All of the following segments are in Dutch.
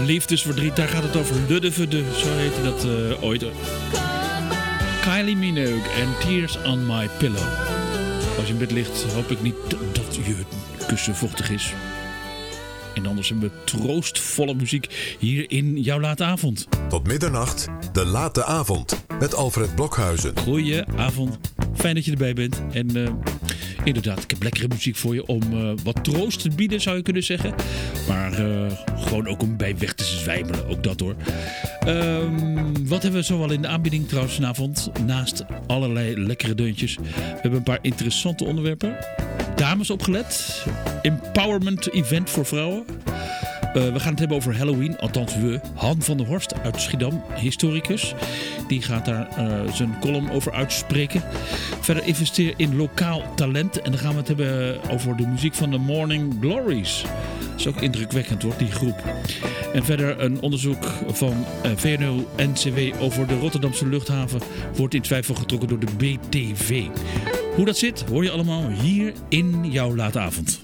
liefdesverdriet, daar gaat het over. Luddevede, zo heette dat ooit. Kylie Minogue en Tears on My Pillow. Als je in bed ligt, hoop ik niet dat je kussen vochtig is. En anders hebben we troostvolle muziek hier in jouw late avond. Tot middernacht, de late avond met Alfred Blokhuizen. Goedenavond, fijn dat je erbij bent. En inderdaad, ik heb lekkere muziek voor je om wat troost te bieden, zou je kunnen zeggen. Maar gewoon ook om bij weg te zwijmelen, ook dat hoor. Wat hebben we zoal in de aanbieding trouwens vanavond? Naast allerlei lekkere deuntjes. We hebben een paar interessante onderwerpen. Dames opgelet. Empowerment event voor vrouwen. We gaan het hebben over Halloween. Althans we. Han van der Horst uit Schiedam, historicus. Die gaat daar zijn column over uitspreken. Verder investeer in lokaal talent. En dan gaan we het hebben over de muziek van de Morning Glories. Dat is ook indrukwekkend hoor, die groep. En verder een onderzoek van VNO-NCW over de Rotterdamse luchthaven wordt in twijfel getrokken door de BTV. Hoe dat zit, hoor je allemaal hier in jouw late avond.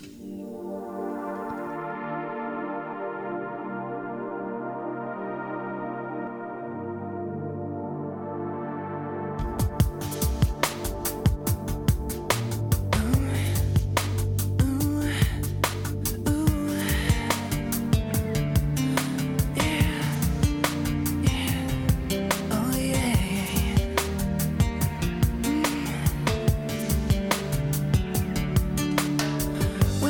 When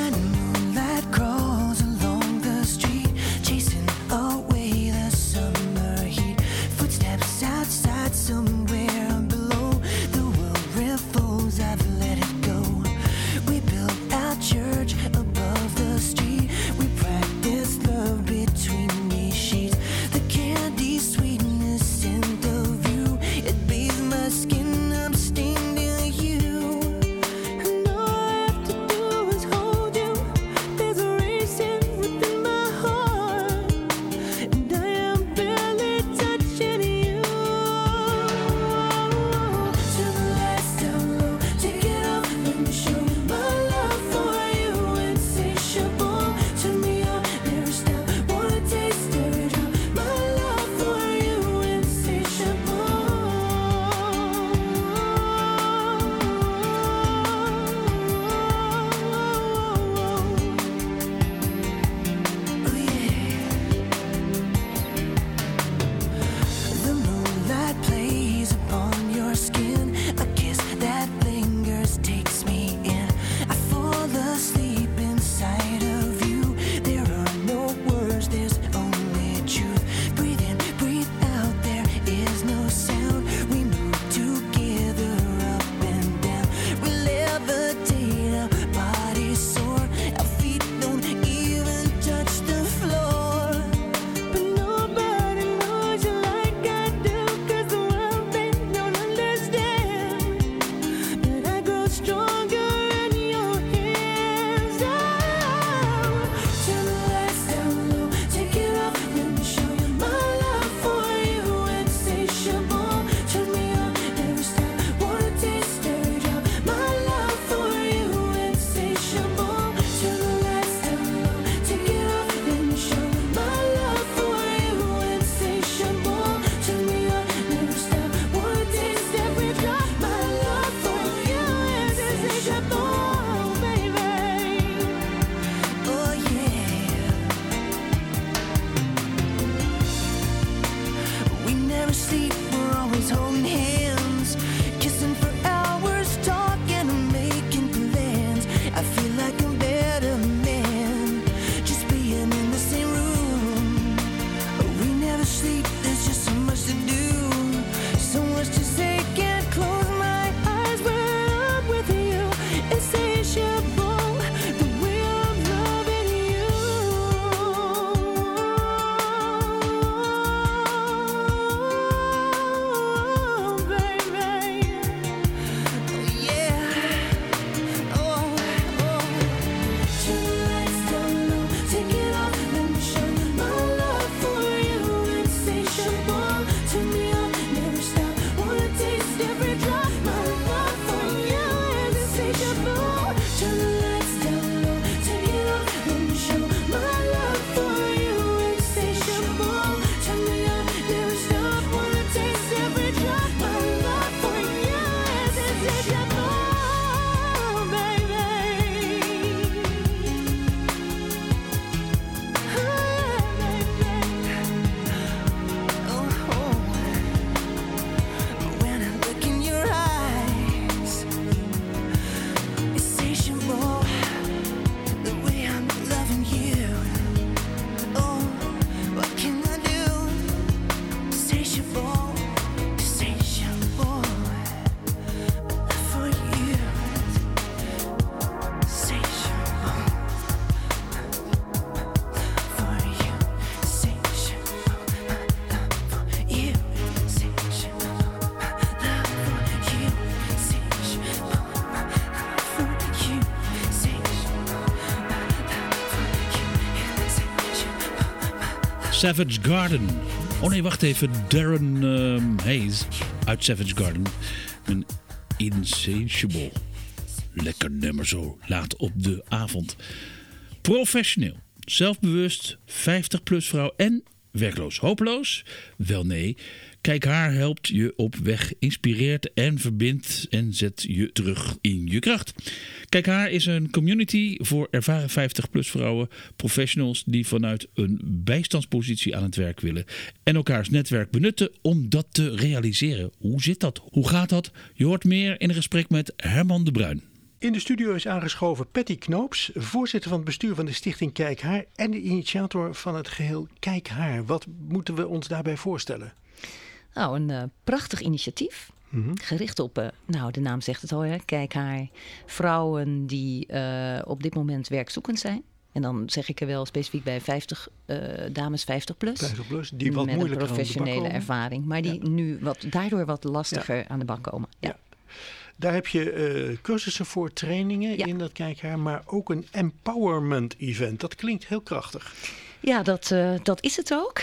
Savage Garden. Oh nee, wacht even. Darren Hayes uit Savage Garden. Een Insatiable. Lekker nummer zo laat op de avond. Professioneel, zelfbewust, 50-plus vrouw en werkloos. Hopeloos? Wel nee. Kijk haar helpt je op weg, inspireert en verbindt en zet je terug in je kracht. Kijk haar is een community voor ervaren 50-plus vrouwen, professionals die vanuit een bijstandspositie aan het werk willen en elkaars netwerk benutten om dat te realiseren. Hoe zit dat? Hoe gaat dat? Je hoort meer in een gesprek met Herman de Bruin. In de studio is aangeschoven Patty Knoops, voorzitter van het bestuur van de stichting Kijk Haar en de initiator van het geheel Kijk Haar. Wat moeten we ons daarbij voorstellen? Nou, een prachtig initiatief. Gericht op, de naam zegt het al, hè, Kijk Haar. Vrouwen die op dit moment werkzoekend zijn. En dan zeg ik er wel specifiek bij 50 dames 50 plus. 50 plus, die wat met moeilijker een professionele ervaring. Maar die nu daardoor wat lastiger aan de bak komen. Ja. Daar heb je cursussen voor, trainingen in dat Kijk Haar. Maar ook een empowerment event. Dat klinkt heel krachtig. Ja, dat is het ook.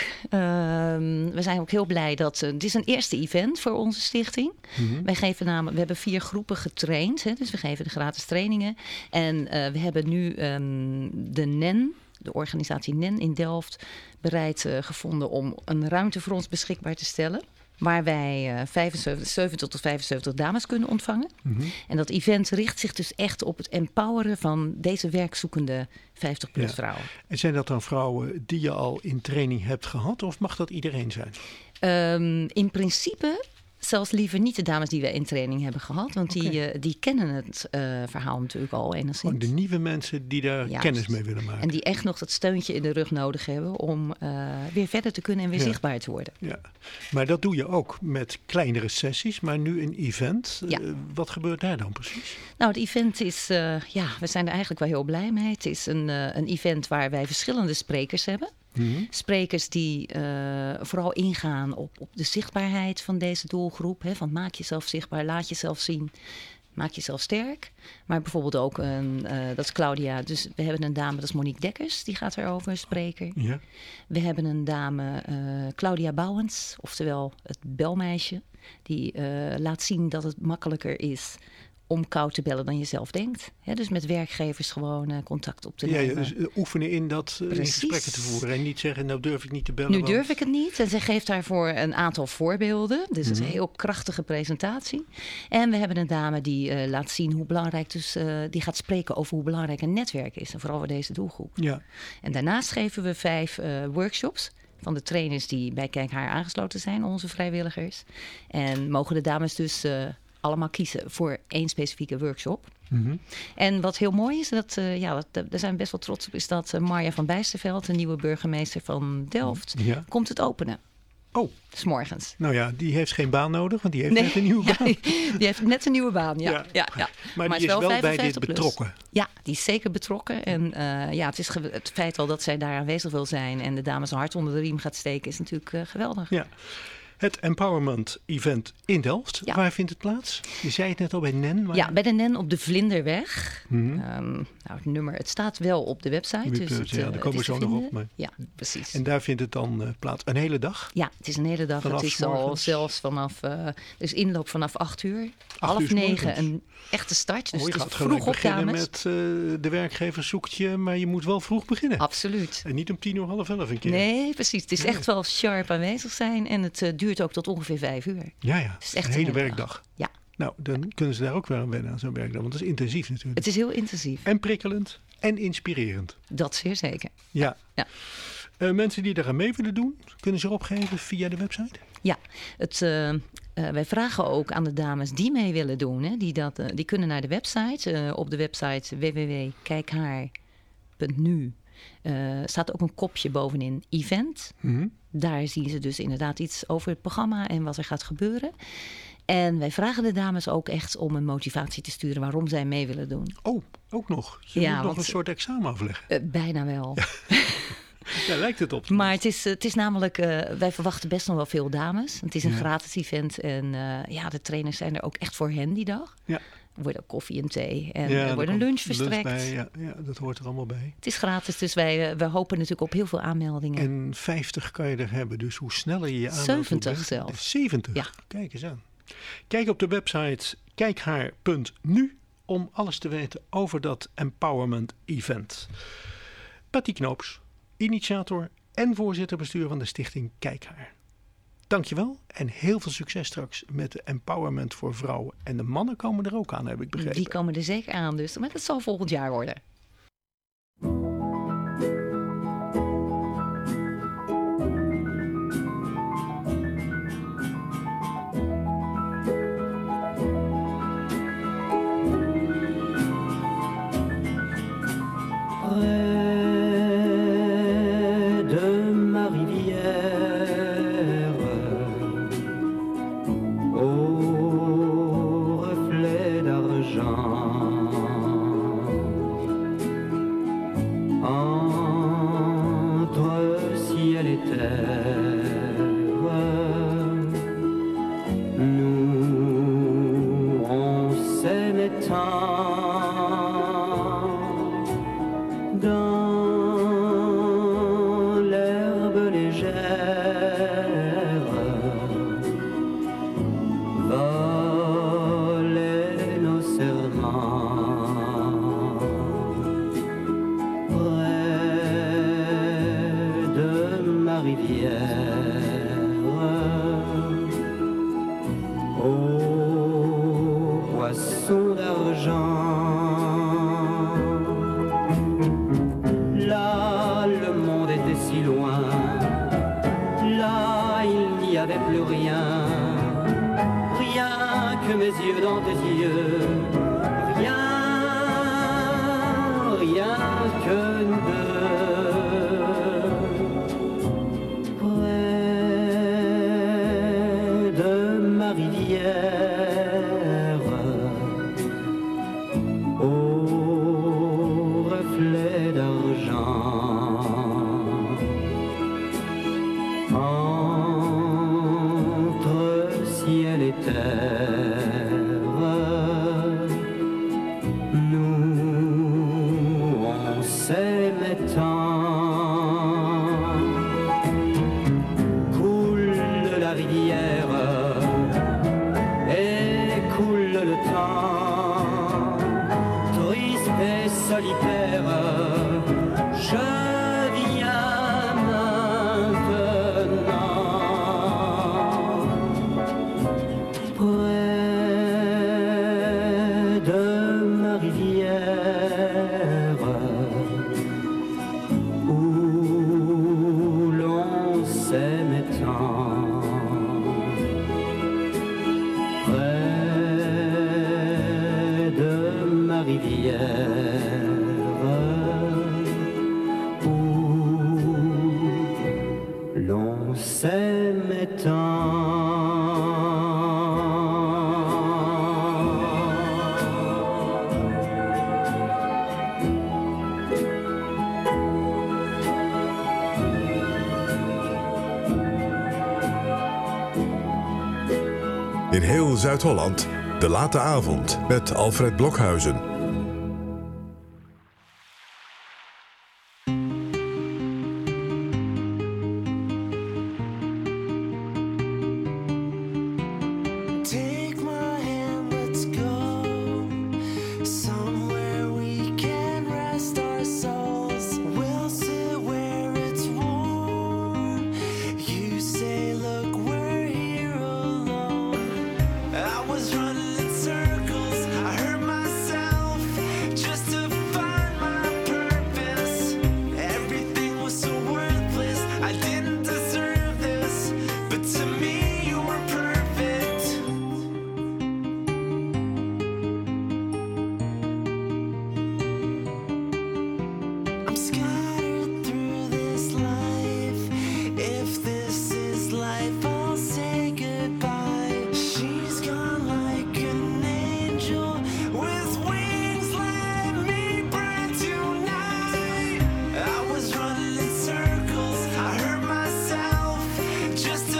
We zijn ook heel blij dat het is een eerste event voor onze stichting. Wij geven we hebben 4 groepen getraind. Hè, dus we geven de gratis trainingen. En we hebben nu de NEN, de organisatie NEN in Delft, bereid gevonden om een ruimte voor ons beschikbaar te stellen. Waar wij 70 tot 75 dames kunnen ontvangen. En dat event richt zich dus echt op het empoweren van deze werkzoekende 50-plus vrouwen. En zijn dat dan vrouwen die je al in training hebt gehad of mag dat iedereen zijn? In principe zelfs liever niet de dames die we in training hebben gehad. Want die kennen het verhaal natuurlijk al enigszins. De nieuwe mensen die daar kennis mee willen maken. En die echt nog dat steuntje in de rug nodig hebben om weer verder te kunnen en weer zichtbaar te worden. Ja. Maar dat doe je ook met kleinere sessies. Maar nu een event. Wat gebeurt daar dan precies? Nou, het event is, we zijn er eigenlijk wel heel blij mee. Het is een event waar wij verschillende sprekers hebben. Sprekers die vooral ingaan op de zichtbaarheid van deze doelgroep. Hè, van maak jezelf zichtbaar, laat jezelf zien, maak jezelf sterk. Maar bijvoorbeeld ook, dat is Claudia. Dus we hebben een dame, dat is Monique Dekkers, die gaat erover spreken. Ja. We hebben een dame, Claudia Bouwens, oftewel het belmeisje. Die laat zien dat het makkelijker is om koud te bellen dan je zelf denkt. He, dus met werkgevers gewoon contact op te nemen. Ja, dus oefenen in dat in gesprekken te voeren. En niet zeggen, nou durf ik niet te bellen. Nu durf ik het niet. En zij geeft daarvoor een aantal voorbeelden. Dus het is een heel krachtige presentatie. En we hebben een dame die laat zien hoe belangrijk, dus die gaat spreken over hoe belangrijk een netwerk is. En vooral voor deze doelgroep. Ja. En daarnaast geven we 5 workshops van de trainers die bij Kijk Haar aangesloten zijn, onze vrijwilligers. En mogen de dames dus allemaal kiezen voor 1 specifieke workshop. En wat heel mooi is, daar zijn we best wel trots op, is dat Marja van Bijsterveld, de nieuwe burgemeester van Delft, komt het openen. Oh. 's morgens. Nou ja, die heeft geen baan nodig, want die heeft net een nieuwe baan. Die heeft net een nieuwe baan, ja. Maar die is wel bij dit betrokken. Ja, die is zeker betrokken. En het is het feit wel dat zij daar aanwezig wil zijn en de dames een hart onder de riem gaat steken, is natuurlijk geweldig. Ja. Het Empowerment Event in Delft. Ja. Waar vindt het plaats? Je zei het net al bij NEN. Maar... Ja, bij de NEN op de Vlinderweg. Het nummer, het staat wel op de website. Daar komen we zo nog op. Maar... Ja, precies. En daar vindt het dan plaats een hele dag? Ja, het is een hele dag. Vanaf het is al zelfs vanaf, dus inloop vanaf 8 uur. 8:30 een echte start. Dus je het is gaat vroeg op, beginnen dames. Met de werkgever zoekt je, maar je moet wel vroeg beginnen. Absoluut. En niet om 10:30 een keer. Nee, precies. Het is echt wel sharp aanwezig zijn en het duurt ook tot ongeveer 5 uur. Ja. Het is echt een hele werkdag. Ja. Nou, dan kunnen ze daar ook weer aan wennen aan zo'n werkdag, want het is intensief natuurlijk. Het is heel intensief. En prikkelend en inspirerend. Dat zeer zeker. Ja. Mensen die daaraan mee willen doen, kunnen ze opgeven via de website? Ja, wij vragen ook aan de dames die mee willen doen. Hè, die kunnen naar de website. Op de website www.kijkhaar.nu staat ook een kopje bovenin event. Daar zien ze dus inderdaad iets over het programma en wat er gaat gebeuren. En wij vragen de dames ook echt om een motivatie te sturen waarom zij mee willen doen. Oh, ook nog? Je moet nog een soort examen afleggen? Bijna wel. Daar lijkt het op. Maar het is namelijk, wij verwachten best nog wel veel dames. Het is een gratis event en de trainers zijn er ook echt voor hen die dag. Ja. Er wordt ook koffie en thee. En Ja, er wordt een lunch verstrekt. Bij, ja, dat hoort er allemaal bij. Het is gratis, dus wij hopen natuurlijk op heel veel aanmeldingen. En 50 kan je er hebben, dus hoe sneller je aanmeldt... 70 zelfs. 70? Ja. Kijk eens aan. Kijk op de website kijkhaar.nu om alles te weten over dat empowerment event. Patty Knoops, initiator en voorzitter-bestuur van de stichting Kijkhaar. Dankjewel en heel veel succes straks met de empowerment voor vrouwen. En de mannen komen er ook aan, heb ik begrepen. Die komen er zeker aan, dus. Maar dat zal volgend jaar worden. In heel Zuid-Holland, de late avond met Alfred Blokhuizen.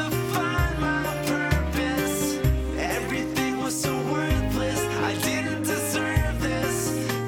Didn't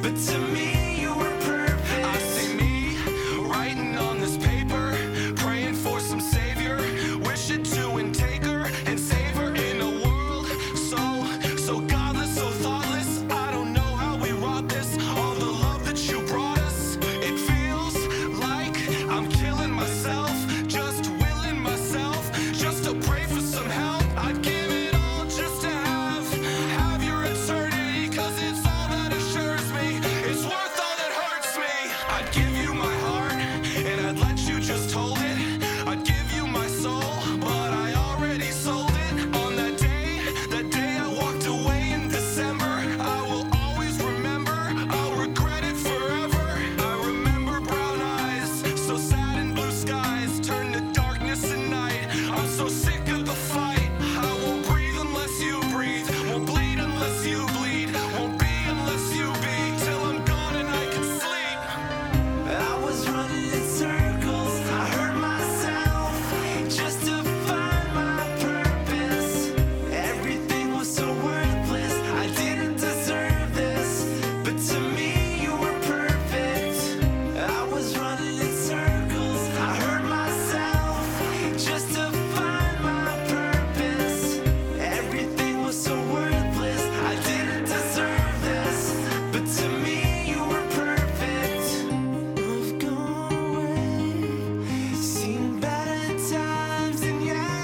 but to me you were perfect. I see me writing on this paper, praying for some savior, wishing to intake her and save her in a world so godless, so thoughtless. I don't know how we wrought this, all the love that you brought us. It feels like I'm killing myself, just willing myself, just to pray for some help. I'd give it all just to have your eternity, 'cause it's all that assures me, it's worth all that hurts me. I'd give you my heart, and I'd let you just hold it. I'd give you my soul, but I already sold it. On that day I walked away in December, I will always remember, I'll regret it forever. I remember brown eyes, so sad and blue skies, turn to darkness and night. I'm so sick of the fight. I won't breathe unless you breathe, won't bleed unless you bleed, won't be unless you be, till I'm gone and I can sleep. I was running in circles, I hurt myself just to find my purpose. Everything was so worthless, I didn't deserve this, but to me you were perfect. I was running in circles, I hurt myself just to find my purpose. Everything was so worthless, I didn't deserve this, but to me you were perfect. I've gone away, seen better times than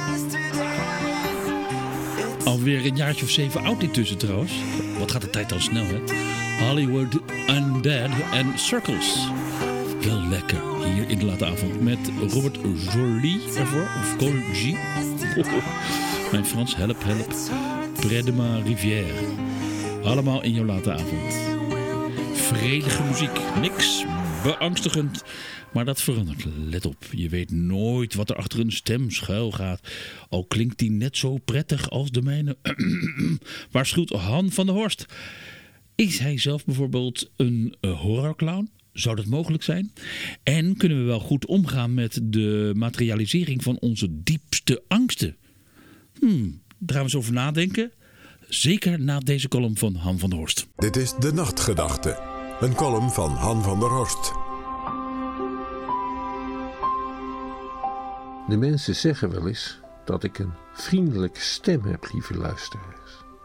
yesterday. Alweer een jaartje of 7 oud intussen trouwens. Wat gaat de tijd dan snel, hè? Hollywood Undead en Circles. Heel lekker hier in de late avond met Robert Joly ervoor. Of Colgy. Mijn Frans, help. Près de ma rivière. Allemaal in jouw late avond. Vredige muziek. Niks beangstigend. Maar dat verandert. Let op. Je weet nooit wat er achter een stem schuil gaat. Al klinkt die net zo prettig als de mijne. Waarschuwt Han van der Horst. Is hij zelf bijvoorbeeld een horrorclown? Zou dat mogelijk zijn? En kunnen we wel goed omgaan met de materialisering van onze diepste angsten? Daar gaan we eens over nadenken. Zeker na deze column van Han van der Horst. Dit is De Nachtgedachte, een column van Han van der Horst. De mensen zeggen wel eens dat ik een vriendelijke stem heb, lieve luisteraars.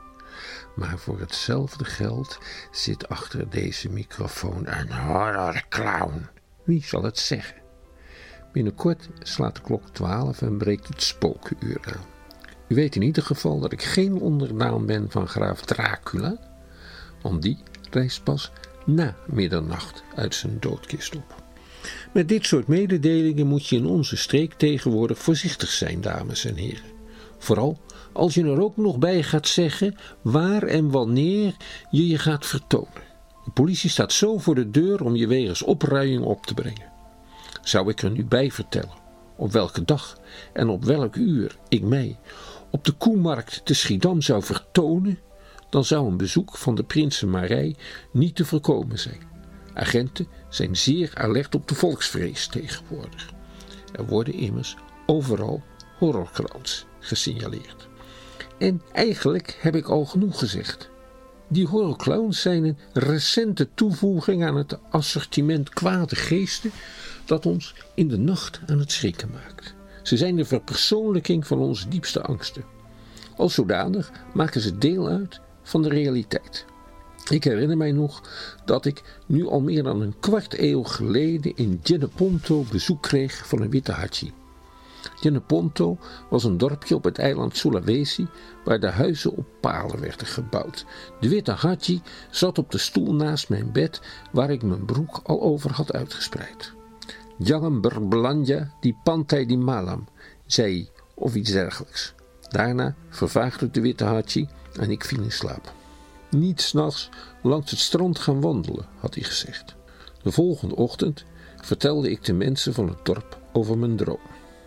Maar voor hetzelfde geld zit achter deze microfoon een horrorclown. Wie zal het zeggen? Binnenkort slaat de klok 12 en breekt het spookuur aan. U weet in ieder geval dat ik geen onderdaan ben van graaf Dracula, want die reist pas na middernacht uit zijn doodkist op. Met dit soort mededelingen moet je in onze streek tegenwoordig voorzichtig zijn, dames en heren. Vooral als je er ook nog bij gaat zeggen waar en wanneer je je gaat vertonen. De politie staat zo voor de deur om je wegens opruiing op te brengen. Zou ik er nu bij vertellen op welke dag en op welk uur ik mij op de Koemarkt te Schiedam zou vertonen, dan zou een bezoek van de Prinsenmarij niet te voorkomen zijn. Agenten zijn zeer alert op de volksvrees tegenwoordig. Er worden immers overal horrorclowns gesignaleerd. En eigenlijk heb ik al genoeg gezegd. Die horrorclowns zijn een recente toevoeging aan het assortiment kwade geesten dat ons in de nacht aan het schrikken maakt. Ze zijn de verpersoonlijking van onze diepste angsten. Als zodanig maken ze deel uit van de realiteit. Ik herinner mij nog dat ik nu al meer dan een kwart eeuw geleden in Djeneponto bezoek kreeg van een witte hadji. Djeneponto was een dorpje op het eiland Sulawesi waar de huizen op palen werden gebouwd. De witte hadji zat op de stoel naast mijn bed waar ik mijn broek al over had uitgespreid. Jangan berbelanja di pantai di malam, zei hij, of iets dergelijks. Daarna vervaagde de witte hadji en ik viel in slaap. Niet 's nachts langs het strand gaan wandelen, had hij gezegd. De volgende ochtend vertelde ik de mensen van het dorp over mijn droom.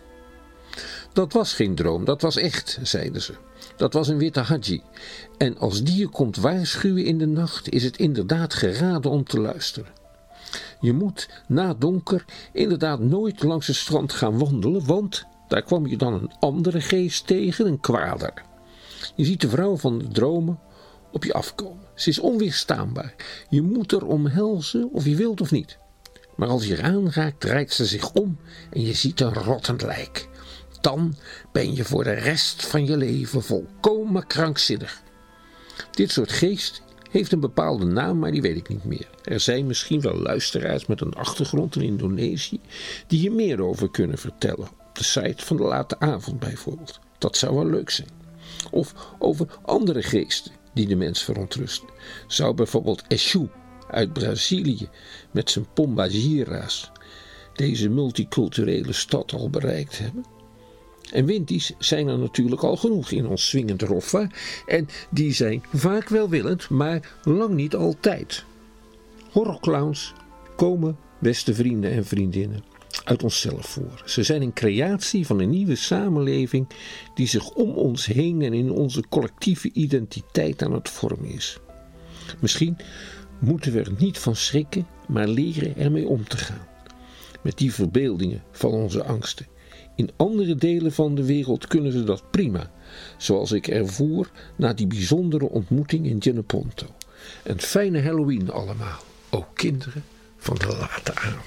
Dat was geen droom, dat was echt, zeiden ze. Dat was een witte hadji. En als die je komt waarschuwen in de nacht, is het inderdaad geraden om te luisteren. Je moet na donker inderdaad nooit langs het strand gaan wandelen, want daar kwam je dan een andere geest tegen, een kwader. Je ziet de vrouw van de dromen op je afkomen. Ze is onweerstaanbaar. Je moet er omhelzen of je wilt of niet. Maar als je eraan raakt, draait ze zich om en je ziet een rottend lijk. Dan ben je voor de rest van je leven volkomen krankzinnig. Dit soort geest heeft een bepaalde naam, maar die weet ik niet meer. Er zijn misschien wel luisteraars met een achtergrond in Indonesië die hier meer over kunnen vertellen. Op de site van de Late Avond bijvoorbeeld. Dat zou wel leuk zijn. Of over andere geesten die de mens verontrusten. Zou bijvoorbeeld Exu uit Brazilië met zijn Pombagira's deze multiculturele stad al bereikt hebben? En winties zijn er natuurlijk al genoeg in ons swingend Roffa. En die zijn vaak welwillend, maar lang niet altijd. Horrorclowns komen, beste vrienden en vriendinnen, uit onszelf voor. Ze zijn een creatie van een nieuwe samenleving die zich om ons heen en in onze collectieve identiteit aan het vormen is. Misschien moeten we er niet van schrikken, maar leren ermee om te gaan. Met die verbeeldingen van onze angsten. In andere delen van de wereld kunnen ze dat prima, zoals ik ervoer na die bijzondere ontmoeting in Geneponto. Een fijne Halloween allemaal, ook kinderen van de late avond.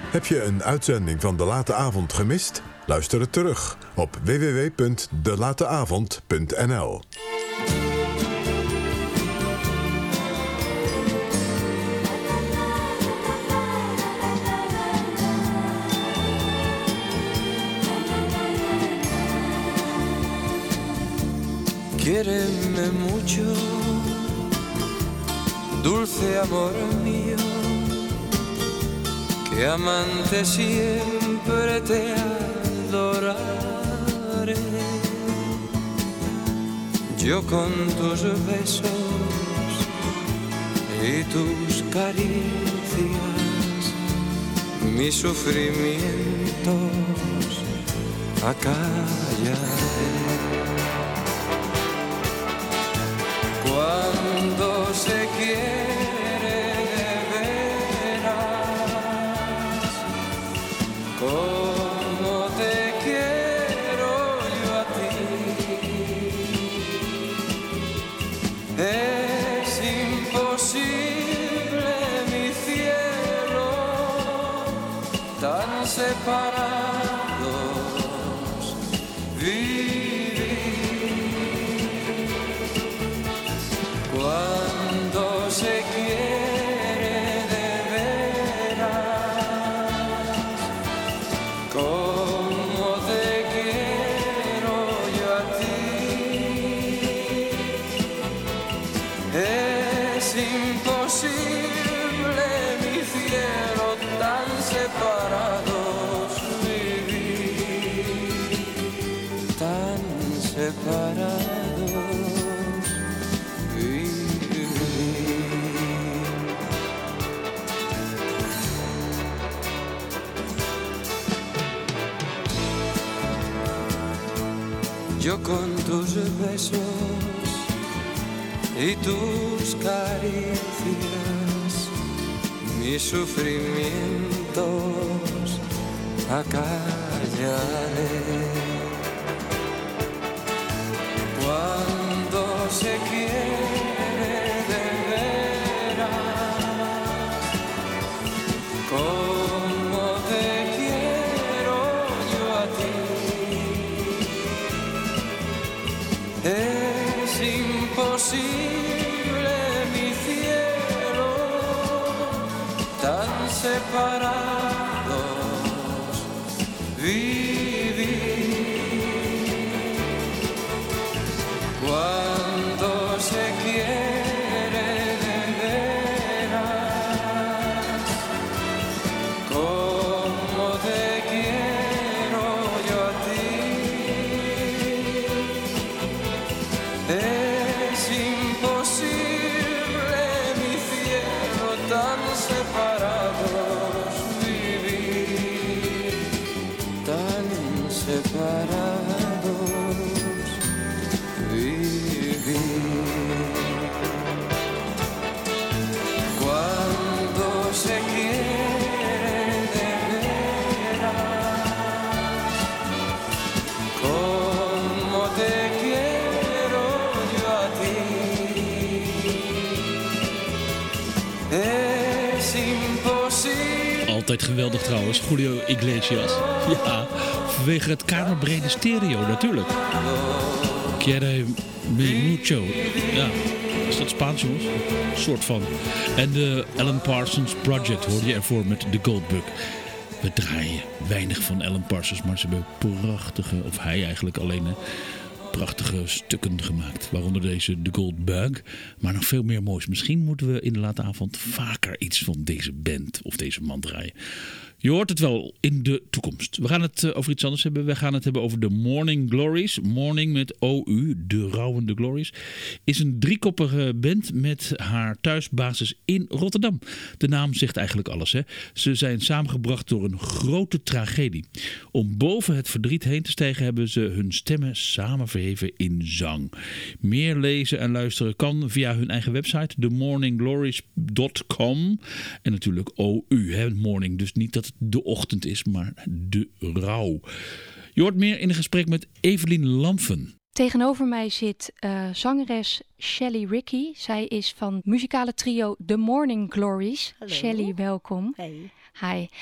Heb je een uitzending van De Late Avond gemist? Luister het terug op www.delateavond.nl. Quiéreme mucho, dulce amor mío, que amante siempre te adoraré. Yo con tus besos y tus caricias, mis sufrimientos acallaré. Cuando se quiere de veras, como te quiero yo a ti, es imposible, mi cielo, tan separados vivir. Cuando se quiere de veras, como te quiero yo a ti, es imposible, mi cielo, tan separados vivir, tan separados. Yo con tus besos y tus caricias, mis sufrimientos acallaré. Cuando se quiere de veras, como te quiero yo a ti, es imposible, mi cielo, tan separados vivir. Cuando se quiere de veras, como te quiero yo a ti, es imposible, mi cielo, tan separados vivir, tan separados vivir. Cuando se quiere de veras, como te quiero yo a ti, es imposible. Altijd geweldig trouwens, Julio Iglesias. Ja, vanwege het kamerbrede stereo natuurlijk. Quiere me mucho. Ja, is dat Spaans, jongens? Een soort van. En de Alan Parsons Project hoorde je ervoor met The Gold Bug. We draaien weinig van Alan Parsons, maar ze hebben prachtige, of hij eigenlijk alleen, prachtige stukken gemaakt. Waaronder deze The Gold Bug. Maar nog veel meer moois. Misschien moeten we in de late avond vaker iets van deze band of deze man draaien. Je hoort het wel in de toekomst. We gaan het over iets anders hebben. We gaan het hebben over de Morning Glories. Morning met OU, de Rouwende Glories. Is een driekoppige band met haar thuisbasis in Rotterdam. De naam zegt eigenlijk alles, hè. Ze zijn samengebracht door een grote tragedie. Om boven het verdriet heen te stijgen hebben ze hun stemmen samen verheven in zang. Meer lezen en luisteren kan via hun eigen website, themorningglories.com. En natuurlijk OU, hè, morning. Dus niet dat het de ochtend is, maar de rouw. Je hoort meer in een gesprek met Evelien Lamfen. Tegenover mij zit zangeres Shelly Ricky. Zij is van muzikale trio The Morning Glories. Hallo. Shelly, welkom. Hey. Hi.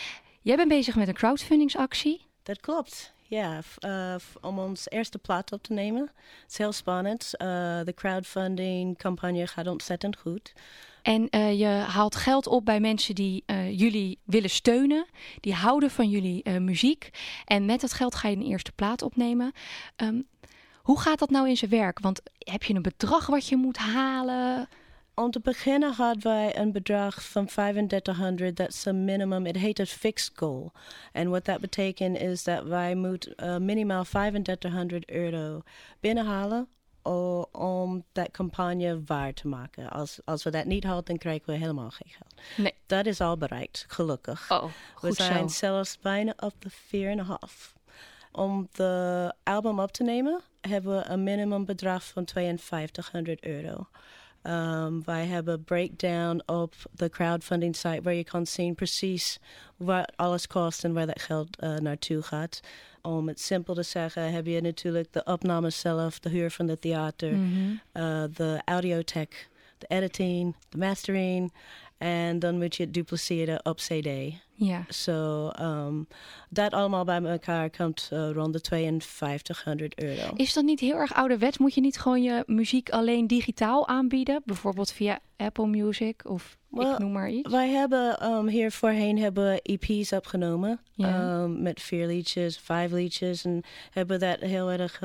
Jij bent bezig met een crowdfundingsactie. Dat klopt. Ja, om ons eerste plaat op te nemen. Het is heel spannend. De crowdfunding campagne gaat ontzettend goed. En je haalt geld op bij mensen die jullie willen steunen. Die houden van jullie muziek. En met dat geld ga je een eerste plaat opnemen. Hoe gaat dat nou in zijn werk? Want heb je een bedrag wat je moet halen? Om te beginnen hadden wij een bedrag van 3500. That's a minimum. Het heet een fixed goal. En wat dat betekent is dat wij moeten minimaal €3500 binnenhalen om dat campagne waar te maken. Als we dat niet halen, dan krijgen we helemaal geen geld. Nee. Dat is al bereikt, gelukkig. Oh, we goed zijn zo. zelfs bijna op de 4,5. Om de album op te nemen, hebben we een minimumbedrag van €5200. Wij hebben breakdown op de crowdfunding site waar je kan zien precies wat alles kost en waar dat geld naartoe gaat. Om het simpel te zeggen, heb je natuurlijk de opnames zelf, de huur van de theater, de audiotech, de editing, de mastering. En dan moet je het dupliceren op CD. Ja. So, dat allemaal bij elkaar komt rond de €5200. Is dat niet heel erg ouderwets? Moet je niet gewoon je muziek alleen digitaal aanbieden? Bijvoorbeeld via Apple Music of ik noem maar iets. Wij hebben hier voorheen hebben EP's opgenomen. Ja. Met 4 liedjes, 5 liedjes. En hebben dat heel erg,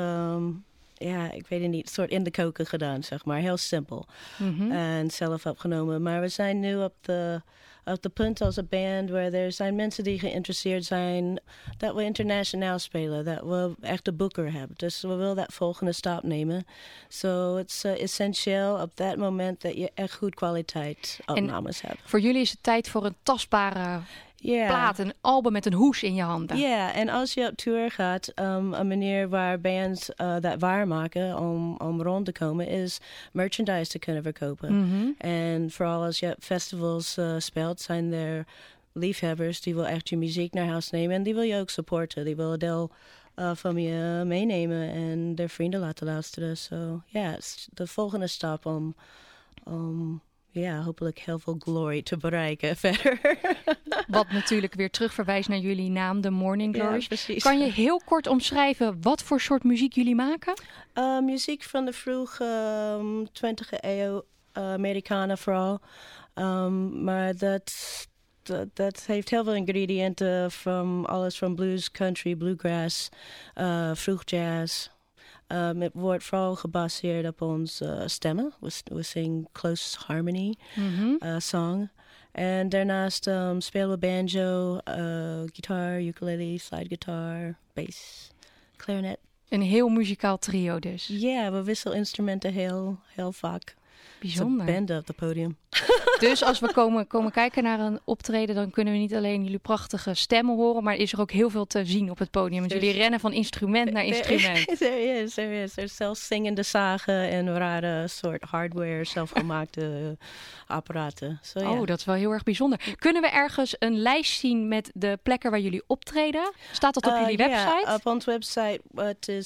ik weet het niet, soort in de koker gedaan, zeg maar. Heel simpel. En zelf opgenomen. Maar we zijn nu op de punt als een band waar er zijn mensen die geïnteresseerd zijn dat we internationaal spelen, dat we echt de boeker hebben. Dus we willen dat volgende stap nemen. So het is essentieel op dat moment dat je echt goed kwaliteit opnames hebt. Voor jullie is het tijd voor een tastbare plaat, een album met een hoes in je handen. Ja, en als je op tour gaat, een manier waar bands dat waarmaken om rond te komen is merchandise te kunnen verkopen. En vooral als je op festivals speelt, zijn er liefhebbers die wil echt je muziek naar huis nemen en die wil je ook supporten. Die wil een deel van je meenemen en their vrienden laten luisteren. So het is de volgende stap om hopelijk heel veel glory te bereiken verder. Wat natuurlijk weer terugverwijst naar jullie naam, The Morning Glories. Ja, precies. Kan je heel kort omschrijven wat voor soort muziek jullie maken? Muziek van de vroege 20e eeuw, Amerikanen vooral. Maar dat heeft heel veel ingrediënten, alles van blues, country, bluegrass, vroeg jazz. Het wordt vooral gebaseerd op onze stemmen. We zingen close harmony song. En daarnaast spelen we banjo, gitaar, ukulele, slide guitar, bass, clarinet. Een heel muzikaal trio dus. Ja, we wisselen instrumenten heel vaak. Bijzonder. Het is een band op het podium. Dus als we komen kijken naar een optreden, dan kunnen we niet alleen jullie prachtige stemmen horen, maar is er ook heel veel te zien op het podium. Want jullie rennen van instrument naar instrument. Er is. Er is zelfs zingende zagen en rare soort hardware, zelfgemaakte apparaten. So, Oh, dat is wel heel erg bijzonder. Kunnen we ergens een lijst zien met de plekken waar jullie optreden? Staat dat op jullie website? Ja, op onze website. Het is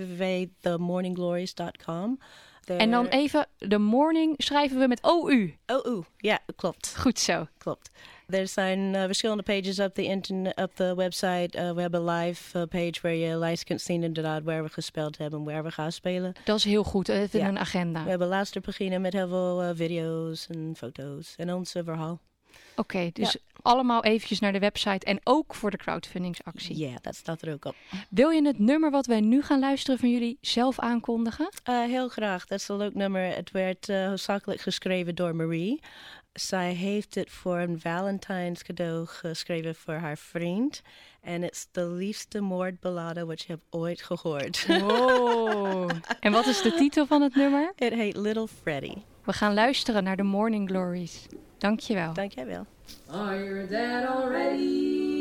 www.themorningglories.com. En dan even, The Morning schrijven we met OU. OU, ja, klopt. Goed zo. Klopt. Er zijn verschillende pages op de website. We hebben een live page waar je lijst kunt zien inderdaad waar we gespeeld hebben en waar we gaan spelen. Dat is heel goed, even een agenda. We hebben laatst beginnen met heel veel video's en foto's en ons verhaal. Oké, dus allemaal eventjes naar de website en ook voor de crowdfundingsactie. Ja, dat staat er ook op. Wil je het nummer wat wij nu gaan luisteren van jullie zelf aankondigen? Heel graag, dat is een leuk nummer. Het werd hoofdzakelijk geschreven door Marie. Zij heeft het voor een Valentijns cadeau geschreven voor haar vriend. En het is de liefste moordballade wat je hebt ooit gehoord. Wow. En wat is de titel van het nummer? Het heet Little Freddie. We gaan luisteren naar The Morning Glories. Dankjewel. Dank jij wel. Are you dead already?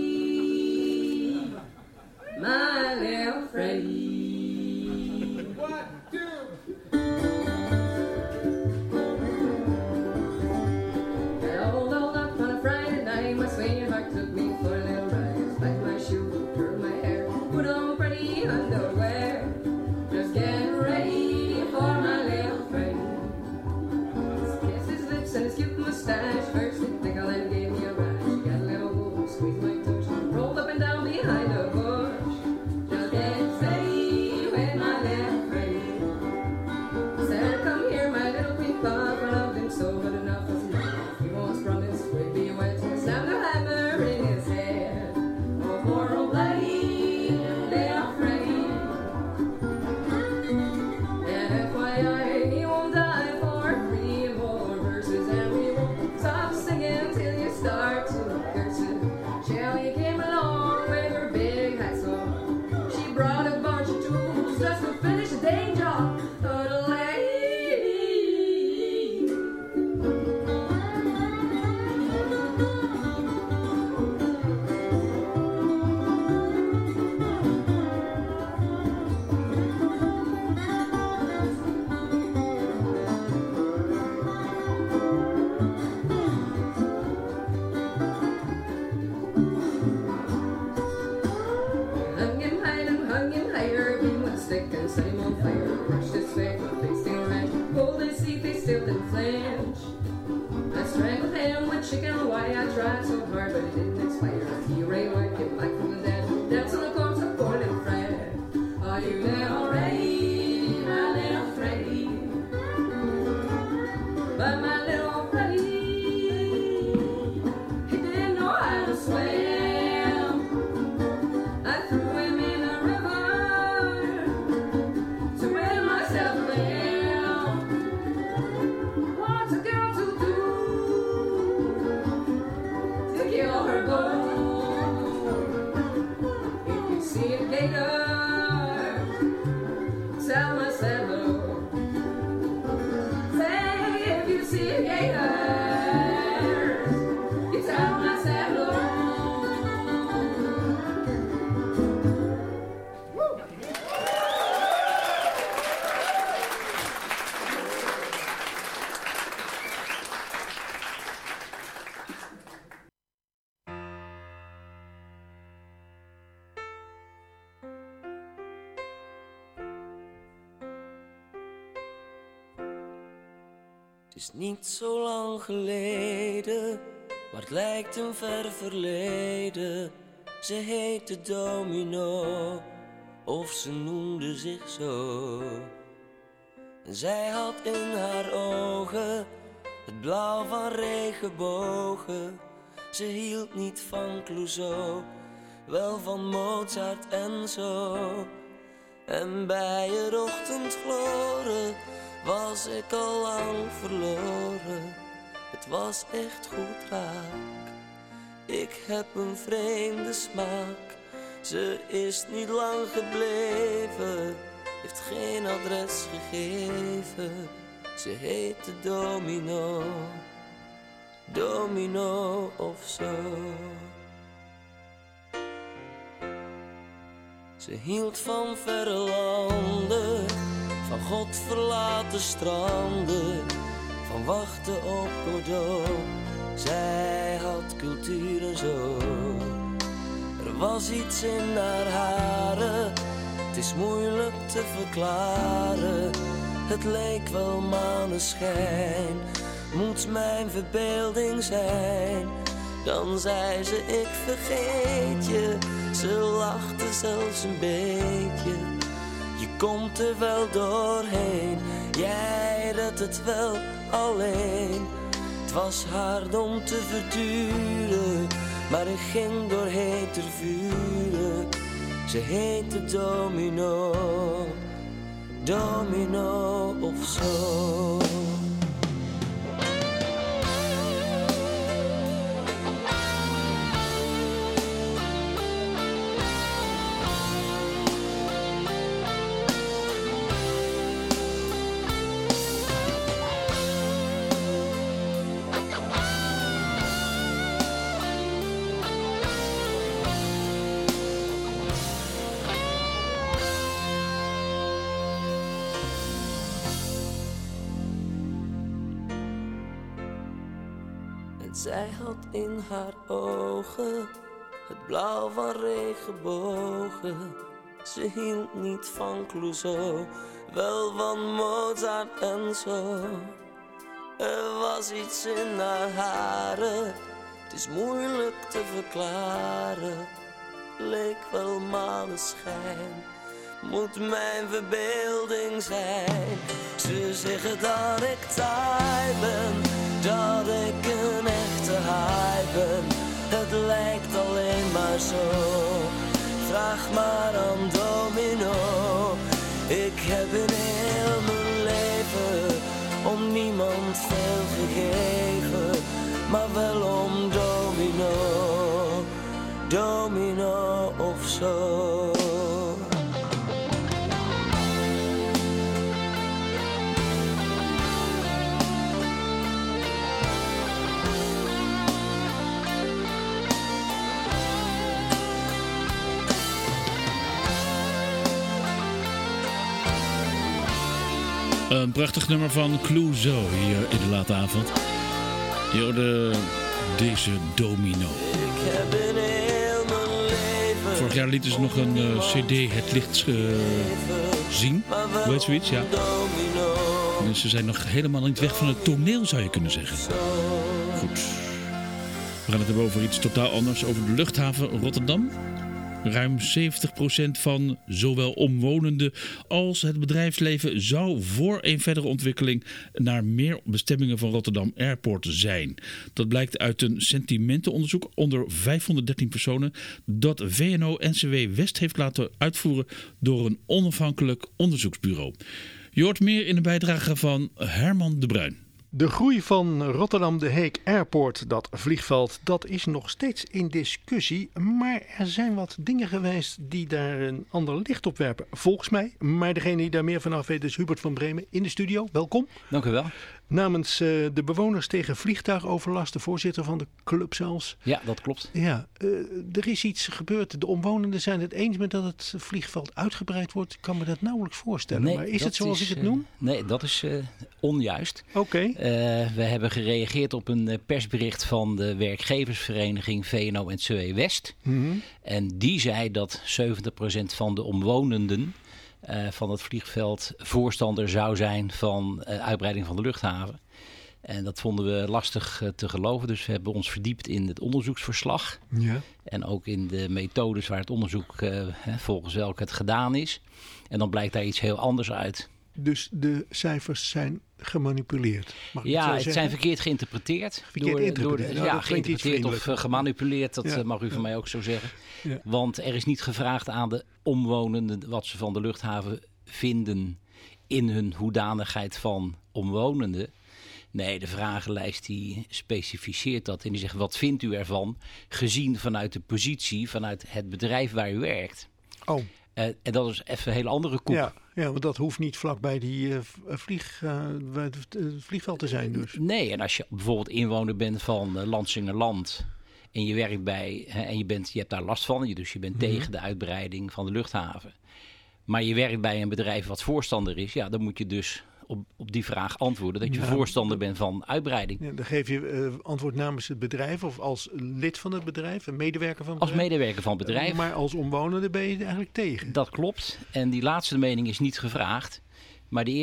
My little Freddie. 1, 2. Rolled up on a Friday night. My sweetheart took me for a little ride. Spiked my shoe, curled my hair, put on pretty underwear. Just getting ready for my little Freddie. Kiss his lips and his cute mustache. First it tickled and gave me a rash. Got a little squeeze my touch. didn't flinch. I strangled him with chicken wire. I tried so hard, but it didn't expire. He Ray White came back from the dead. That's on the corpse of poor little Fred. Are you there already, my little Freddy? But my little Freddy, he didn't know how to swim. I threw him in a river to rid myself of him. What's a girl to do to kill her bone? If you see a gator, tell my saddle. Say if you see a gator, you tell my saddle. Het is niet zo lang geleden, maar het lijkt een ver verleden. Ze heette Domino, of ze noemde zich zo. En zij had in haar ogen het blauw van regenbogen. Ze hield niet van Clouseau, wel van Mozart en zo. En bij het ochtendgloren was ik al lang verloren. Het was echt goed raak. Ik heb een vreemde smaak. Ze is niet lang gebleven, heeft geen adres gegeven. Ze heette Domino, Domino of zo. Ze hield van verre landen, van God verlaten stranden, van wachten op Godot. Zij had cultuur en zo. Er was iets in haar haren, het is moeilijk te verklaren. Het leek wel maneschijn, moet mijn verbeelding zijn. Dan zei ze ik vergeet je, ze lachte zelfs een beetje. Je komt er wel doorheen, jij redt het wel alleen. Het was hard om te verduren, maar ik ging doorheen ter vuren. Ze heette Domino, Domino of zo. Zij had in haar ogen het blauw van regenbogen. Ze hield niet van Clouseau, wel van Mozart en zo. Er was iets in haar haren, het is moeilijk te verklaren. Leek wel maneschijn, moet mijn verbeelding zijn. Ze zeggen dat ik taai ben, dat ik een echte haai ben. Het lijkt alleen maar zo, vraag maar aan Domino. Ik heb in heel mijn leven om niemand veel gegeven, maar wel om Domino, Domino of zo. Een prachtig nummer van Clouseau hier in de late avond. Je hoorde deze Domino. Vorig jaar lieten ze nog een cd Het Licht zien. Hoe heet zoiets? Ja. Dus ze zijn nog helemaal niet weg van het toneel, zou je kunnen zeggen. Goed. We gaan het hebben over iets totaal anders. Over de luchthaven Rotterdam. Ruim 70% van zowel omwonenden als het bedrijfsleven zou voor een verdere ontwikkeling naar meer bestemmingen van Rotterdam Airport zijn. Dat blijkt uit een sentimentenonderzoek onder 513 personen dat VNO-NCW West heeft laten uitvoeren door een onafhankelijk onderzoeksbureau. Je hoort meer in de bijdrage van Herman de Bruin. De groei van Rotterdam de Hague Airport, dat vliegveld, dat is nog steeds in discussie. Maar er zijn wat dingen geweest die daar een ander licht op werpen. Volgens mij, maar degene die daar meer vanaf weet is Hubert van Bremen in de studio. Welkom. Dank u wel. Namens de bewoners tegen vliegtuigoverlast, de voorzitter van de club zelfs. Ja, dat klopt. Ja, er is iets gebeurd. De omwonenden zijn het eens met dat het vliegveld uitgebreid wordt. Ik kan me dat nauwelijks voorstellen. Nee, maar is het zoals ik het noem? Nee, dat is onjuist. Oké. We hebben gereageerd op een persbericht van de werkgeversvereniging VNO-NCW West. Mm-hmm. En die zei dat 70% van de omwonenden van het vliegveld voorstander zou zijn van uitbreiding van de luchthaven. En dat vonden we lastig te geloven. Dus we hebben ons verdiept in het onderzoeksverslag. Ja. En ook in de methodes waar het onderzoek volgens welke het gedaan is. En dan blijkt daar iets heel anders uit. Dus de cijfers zijn gemanipuleerd? Ja, het zijn verkeerd geïnterpreteerd. Geïnterpreteerd of gemanipuleerd, dat mag u van mij ook zo zeggen. Ja. Want er is niet gevraagd aan de omwonenden wat ze van de luchthaven vinden in hun hoedanigheid van omwonenden. Nee, de vragenlijst die specificeert dat en die zegt wat vindt u ervan gezien vanuit de positie, vanuit het bedrijf waar u werkt. Oh. En dat is even een hele andere koek. Ja, want dat hoeft niet vlakbij die vliegveld te zijn dus. Nee, en als je bijvoorbeeld inwoner bent van Lansingerland en je werkt bij en je hebt daar last van, dus je bent tegen de uitbreiding van de luchthaven. Maar je werkt bij een bedrijf wat voorstander is, ja, dan moet je dus op die vraag antwoorden dat je voorstander bent van uitbreiding. Ja, dan geef je antwoord namens het bedrijf of als lid van het bedrijf, een medewerker van het bedrijf? Als medewerker van het bedrijf. Maar als omwonende ben je er eigenlijk tegen? Dat klopt. En die laatste mening is niet gevraagd. Maar de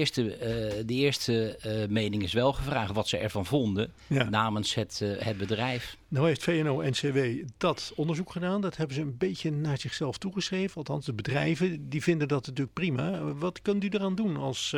eerste mening is wel gevraagd wat ze ervan vonden namens het bedrijf. Nou heeft VNO-NCW dat onderzoek gedaan. Dat hebben ze een beetje naar zichzelf toegeschreven. Althans, de bedrijven die vinden dat natuurlijk prima. Wat kunt u eraan doen als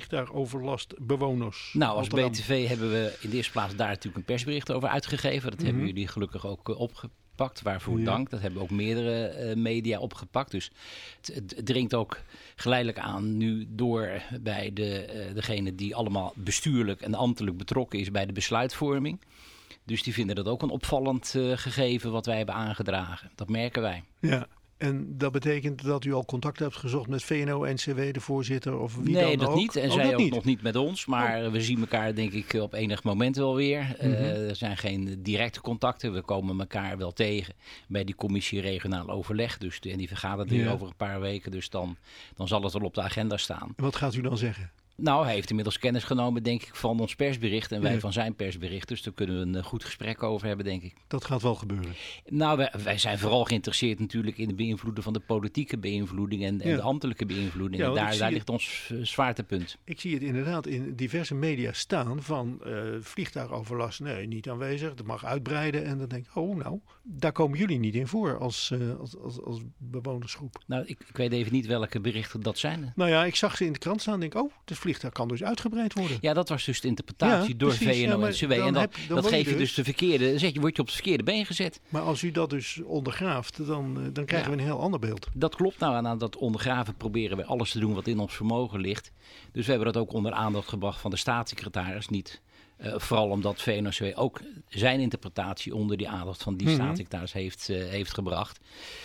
vliegtuigoverlastbewoners? Nou, als BTV hebben we in de eerste plaats daar natuurlijk een persbericht over uitgegeven. Dat hebben jullie gelukkig ook opgepakt. Waarvoor dank. Dat hebben ook meerdere media opgepakt. Dus het dringt ook geleidelijk aan nu door bij degene die allemaal bestuurlijk en ambtelijk betrokken is bij de besluitvorming. Dus die vinden dat ook een opvallend gegeven wat wij hebben aangedragen. Dat merken wij. Ja. En dat betekent dat u al contact hebt gezocht met VNO-NCW, de voorzitter of wie dan ook? Nee, dat niet. En zij ook nog niet met ons. Maar we zien elkaar denk ik op enig moment wel weer. Er zijn geen directe contacten. We komen elkaar wel tegen bij die commissie regionaal overleg. Dus en die vergadert hier over een paar weken. Dus dan zal het wel op de agenda staan. En wat gaat u dan zeggen? Nou, hij heeft inmiddels kennis genomen, denk ik, van ons persbericht en wij van zijn persbericht. Dus daar kunnen we een goed gesprek over hebben, denk ik. Dat gaat wel gebeuren? Nou, wij zijn vooral geïnteresseerd natuurlijk in de beïnvloeden van de politieke beïnvloeding en de ambtelijke beïnvloeding. En daar ligt ons zwaartepunt. Ik zie het inderdaad in diverse media staan van vliegtuigoverlast. Nee, niet aanwezig, dat mag uitbreiden. En dan denk ik, daar komen jullie niet in voor als bewonersgroep. Nou, ik weet even niet welke berichten dat zijn. Nou ja, ik zag ze in de krant staan en denk, het vliegtuig kan dus uitgebreid worden. Ja, dat was dus de interpretatie door VNO-NCW. En dat geef je dus de verkeerde, word je op het verkeerde been gezet. Maar als u dat dus ondergraaft, dan krijgen we een heel ander beeld. Dat klopt. Nou, en aan dat ondergraven proberen we alles te doen wat in ons vermogen ligt. Dus we hebben dat ook onder aandacht gebracht van de staatssecretaris. Niet vooral omdat VNO-NCW ook zijn interpretatie onder die aandacht van die staatssecretaris heeft gebracht.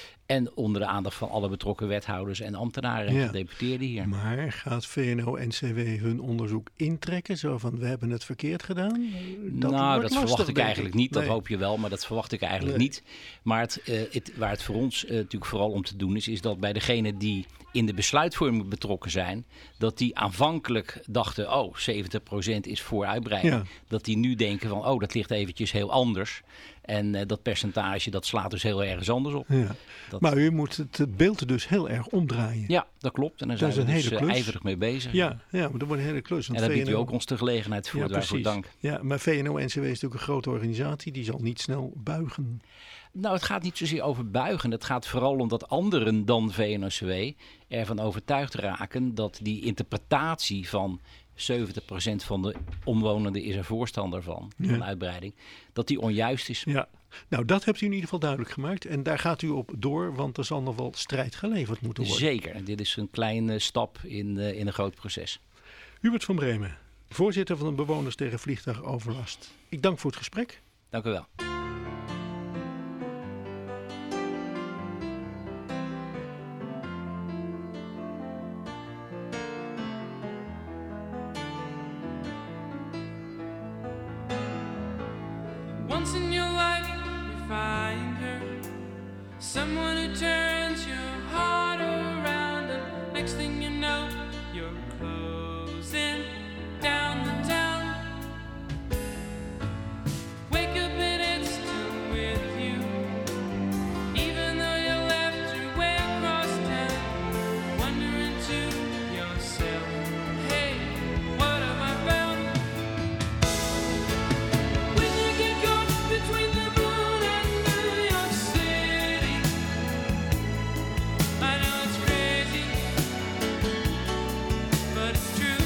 En onder de aandacht van alle betrokken wethouders en ambtenaren en gedeputeerden hier. Maar gaat VNO-NCW hun onderzoek intrekken? Zo van, we hebben het verkeerd gedaan? Dat verwacht ik eigenlijk niet. Dat hoop je wel, maar dat verwacht ik eigenlijk niet. Maar waar het voor ons natuurlijk vooral om te doen is dat bij degenen die in de besluitvorming betrokken zijn, dat die aanvankelijk dachten, 70% is voor uitbreiding. Ja. Dat die nu denken van, dat ligt eventjes heel anders. En dat percentage dat slaat dus heel ergens anders op. Ja. Maar u moet het beeld dus heel erg omdraaien. Ja, dat klopt. En daar zijn we dus ijverig mee bezig. Ja, maar dat wordt een hele klus. En daar biedt u ook ons de gelegenheid voor. Daarvoor dank. Ja, maar VNO-NCW is natuurlijk een grote organisatie. Die zal niet snel buigen. Nou, het gaat niet zozeer over buigen. Het gaat vooral om dat anderen dan VNO-NCW ervan overtuigd raken dat die interpretatie van 70% van de omwonenden is er voorstander van uitbreiding, dat die onjuist is. Ja, nou dat hebt u in ieder geval duidelijk gemaakt en daar gaat u op door, want er zal nog wel strijd geleverd moeten worden. Zeker, en dit is een kleine stap in een groot proces. Hubert van Bremen, voorzitter van de Bewoners tegen Vliegtuigoverlast. Ik dank voor het gesprek. Dank u wel. Once in your life you find her, someone who turns your heart around, and next thing you know you're closing down the town. Wake up and it's still with you, even though you left her way across town. Wondering to yourself, hey, what have I found? When you get caught between the moon and New York City, I know it's crazy, but it's true.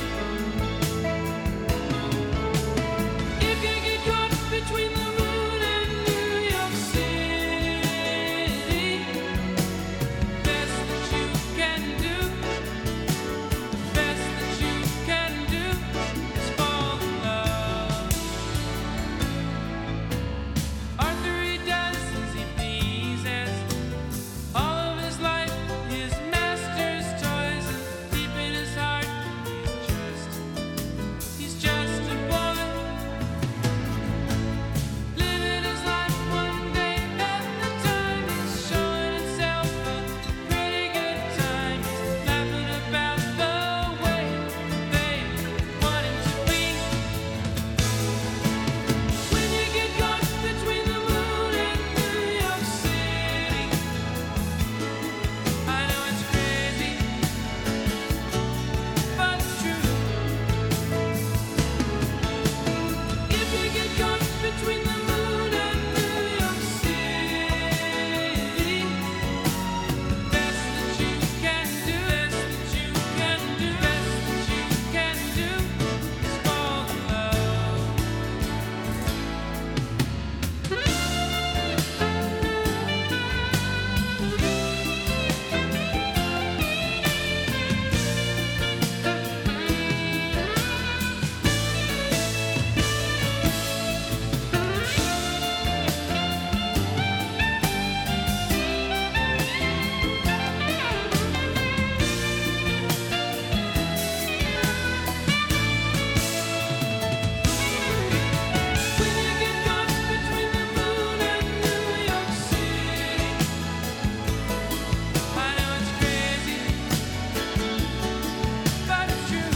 If you get caught between the moon and New York City, best that you can do, best that you can do is fall in love. Arthur, he does as he pleases. All of his life, his master's toys, and deep in his heart, he's just a boy. Living his life one day at a time. He's showing himself a pretty good time. He's laughing about the way they want him to be. When you get caught between the moon and New York City, I know it's crazy, but it's true. If you get caught between the moon and New York City, best that you can do, best that you can do, best that you can do is fall in love. When you get caught between the moon and New York City, I know it's crazy, but it's true.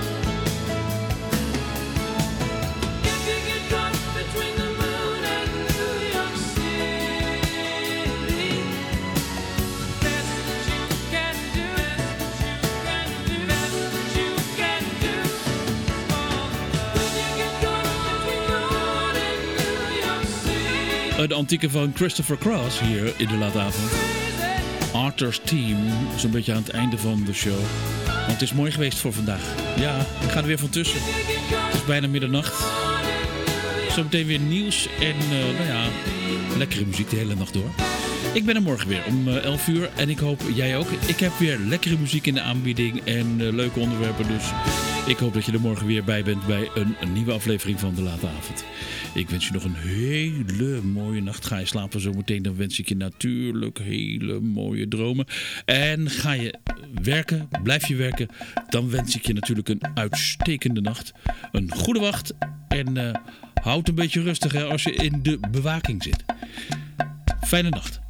If you get caught between the moon and New York City, best that you can do, best that you can do, fall in love. When you get caught between the moon and New York City. Een antieke van Christopher Cross hier in de late avond. Arthur's Team, zo'n beetje aan het einde van de show. Want het is mooi geweest voor vandaag. Ja, ik ga er weer van tussen. Het is bijna middernacht. Zometeen weer nieuws en lekkere muziek de hele nacht door. Ik ben er morgen weer om 11 uur en ik hoop jij ook. Ik heb weer lekkere muziek in de aanbieding en leuke onderwerpen. Dus ik hoop dat je er morgen weer bij bent bij een nieuwe aflevering van De Late Avond. Ik wens je nog een hele mooie nacht. Ga je slapen zometeen, dan wens ik je natuurlijk hele mooie dromen. En ga je werken, blijf je werken, dan wens ik je natuurlijk een uitstekende nacht. Een goede wacht en houd een beetje rustig hè, als je in de bewaking zit. Fijne nacht.